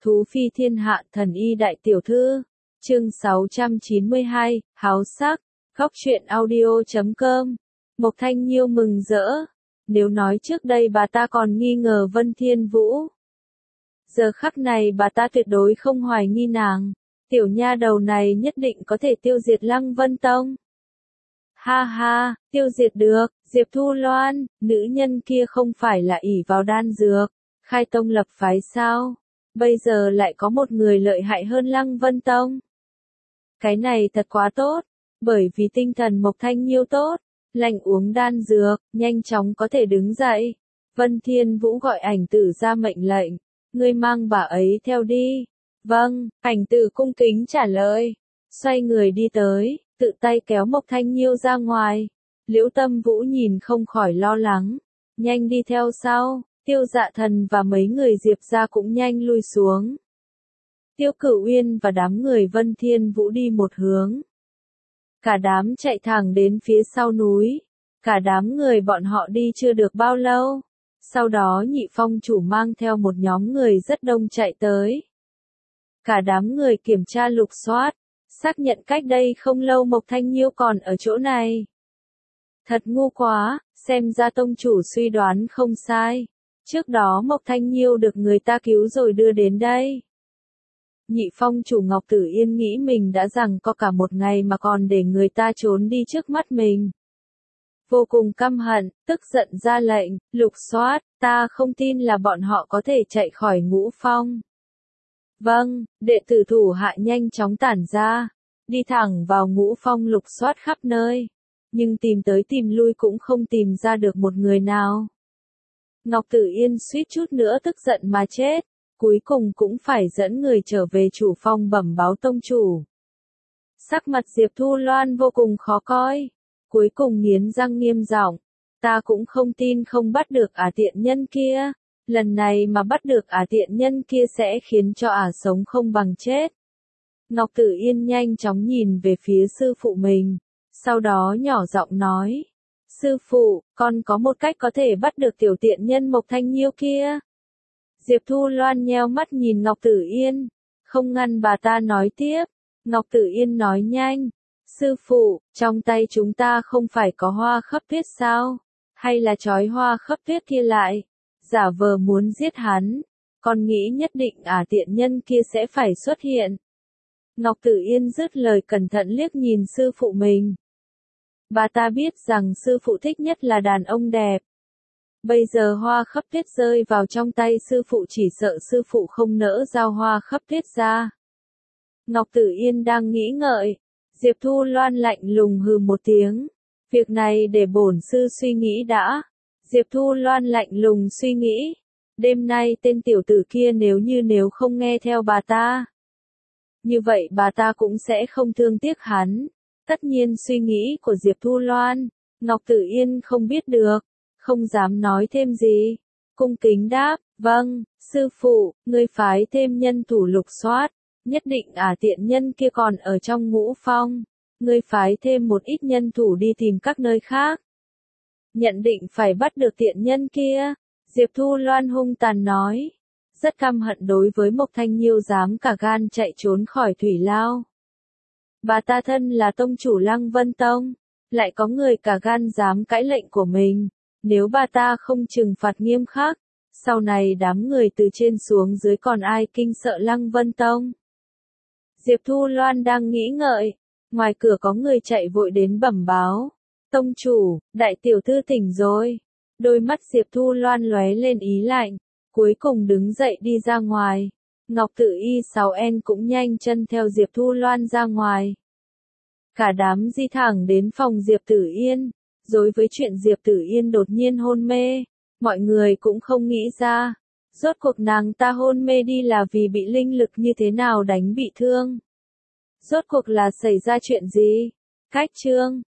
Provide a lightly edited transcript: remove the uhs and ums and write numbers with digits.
Thú phi thiên hạ thần y đại tiểu thư. Chương 692, háo sắc. Góc truyện audio.com. Mộc Thanh Nhiêu mừng rỡ. Nếu nói trước đây bà ta còn nghi ngờ Vân Thiên Vũ, giờ khắc này bà ta tuyệt đối không hoài nghi nàng. Tiểu nha đầu này nhất định có thể tiêu diệt Lăng Vân Tông. Ha ha, tiêu diệt được, Diệp Thu Loan, nữ nhân kia không phải là ỷ vào đan dược, khai tông lập phái sao? Bây giờ lại có một người lợi hại hơn Lăng Vân Tông. Cái này thật quá tốt, bởi vì tinh thần Mộc Thanh Nhiêu tốt, lành uống đan dược, nhanh chóng có thể đứng dậy. Vân Thiên Vũ gọi ảnh tử ra mệnh lệnh, ngươi mang bà ấy theo đi. Vâng, ảnh tử cung kính trả lời, xoay người đi tới, tự tay kéo Mộc Thanh Nhiêu ra ngoài. Liễu Tâm Vũ nhìn không khỏi lo lắng, nhanh đi theo sau. Tiêu Dạ Thần và mấy người Diệp gia cũng nhanh lui xuống. Tiêu Cửu Uyên và đám người Vân Thiên Vũ đi một hướng. Cả đám chạy thẳng đến phía sau núi. Cả đám người bọn họ đi chưa được bao lâu. Sau đó Nhị Phong chủ mang theo một nhóm người rất đông chạy tới. Cả đám người kiểm tra lục soát, xác nhận cách đây không lâu Mộc Thanh Nhiêu còn ở chỗ này. Thật ngu quá, xem ra tông chủ suy đoán không sai. Trước đó Mộc Thanh Nhiêu được người ta cứu rồi đưa đến đây. Nhị Phong chủ Ngọc Tử Yên nghĩ mình đã rằng có cả một ngày mà còn để người ta trốn đi trước mắt mình. Vô cùng căm hận, tức giận ra lệnh, lục soát, ta không tin là bọn họ có thể chạy khỏi Ngũ Phong. Vâng, đệ tử thủ hạ nhanh chóng tản ra, đi thẳng vào Ngũ Phong lục soát khắp nơi. Nhưng tìm tới tìm lui cũng không tìm ra được một người nào. Ngọc Tử Yên suýt chút nữa tức giận mà chết, cuối cùng cũng phải dẫn người trở về chủ phong bẩm báo tông chủ. Sắc mặt Diệp Thu Loan vô cùng khó coi, cuối cùng nghiến răng nghiêm giọng, ta cũng không tin không bắt được tiện nhân kia, lần này mà bắt được tiện nhân kia sẽ khiến cho sống không bằng chết. Ngọc Tử Yên nhanh chóng nhìn về phía sư phụ mình, sau đó nhỏ giọng nói. Sư phụ, con có một cách có thể bắt được tiểu tiện nhân Mộc Thanh Nhiêu kia. Diệp Thu Loan nheo mắt nhìn Ngọc Tử Yên, không ngăn bà ta nói tiếp. Ngọc Tử Yên nói nhanh, sư phụ, trong tay chúng ta không phải có hoa khắp tuyết sao? Hay là trói hoa khắp tuyết kia lại, giả vờ muốn giết hắn, con nghĩ nhất định tiện nhân kia sẽ phải xuất hiện. Ngọc Tử Yên dứt lời cẩn thận liếc nhìn sư phụ mình. Bà ta biết rằng sư phụ thích nhất là đàn ông đẹp. Bây giờ hoa khắp tuyết rơi vào trong tay sư phụ chỉ sợ sư phụ không nỡ giao hoa khắp tuyết ra. Ngọc Tử Yên đang nghĩ ngợi, Diệp Thu Loan lạnh lùng hừ một tiếng. Việc này để bổn sư suy nghĩ đã. Diệp Thu Loan lạnh lùng suy nghĩ. Đêm nay tên tiểu tử kia nếu không nghe theo bà ta, như vậy bà ta cũng sẽ không thương tiếc hắn. Tất nhiên suy nghĩ của Diệp Thu Loan, Ngọc Tử Yên không biết được, không dám nói thêm gì. Cung kính đáp, vâng, sư phụ, ngươi phái thêm nhân thủ lục soát, nhất định tiện nhân kia còn ở trong Ngũ Phong. Ngươi phái thêm một ít nhân thủ đi tìm các nơi khác. Nhận định phải bắt được tiện nhân kia, Diệp Thu Loan hung tàn nói. Rất căm hận đối với Mộc Thanh Nhiêu dám cả gan chạy trốn khỏi Thủy Lao. Bà ta thân là tông chủ Lăng Vân Tông, lại có người cả gan dám cãi lệnh của mình. Nếu bà ta không trừng phạt nghiêm khắc, sau này đám người từ trên xuống dưới còn ai kinh sợ Lăng Vân Tông. Diệp Thu Loan đang nghĩ ngợi, ngoài cửa có người chạy vội đến bẩm báo. Tông chủ, đại tiểu thư tỉnh rồi. Đôi mắt Diệp Thu Loan lóe lên ý lạnh, cuối cùng đứng dậy đi ra ngoài. Ngọc Tử Y 6N cũng nhanh chân theo Diệp Thu Loan ra ngoài. Cả đám di thẳng đến phòng Diệp Tử Yên. Đối với chuyện Diệp Tử Yên đột nhiên hôn mê, mọi người cũng không nghĩ ra. Rốt cuộc nàng ta hôn mê đi là vì bị linh lực như thế nào đánh bị thương. Rốt cuộc là xảy ra chuyện gì? Cách chương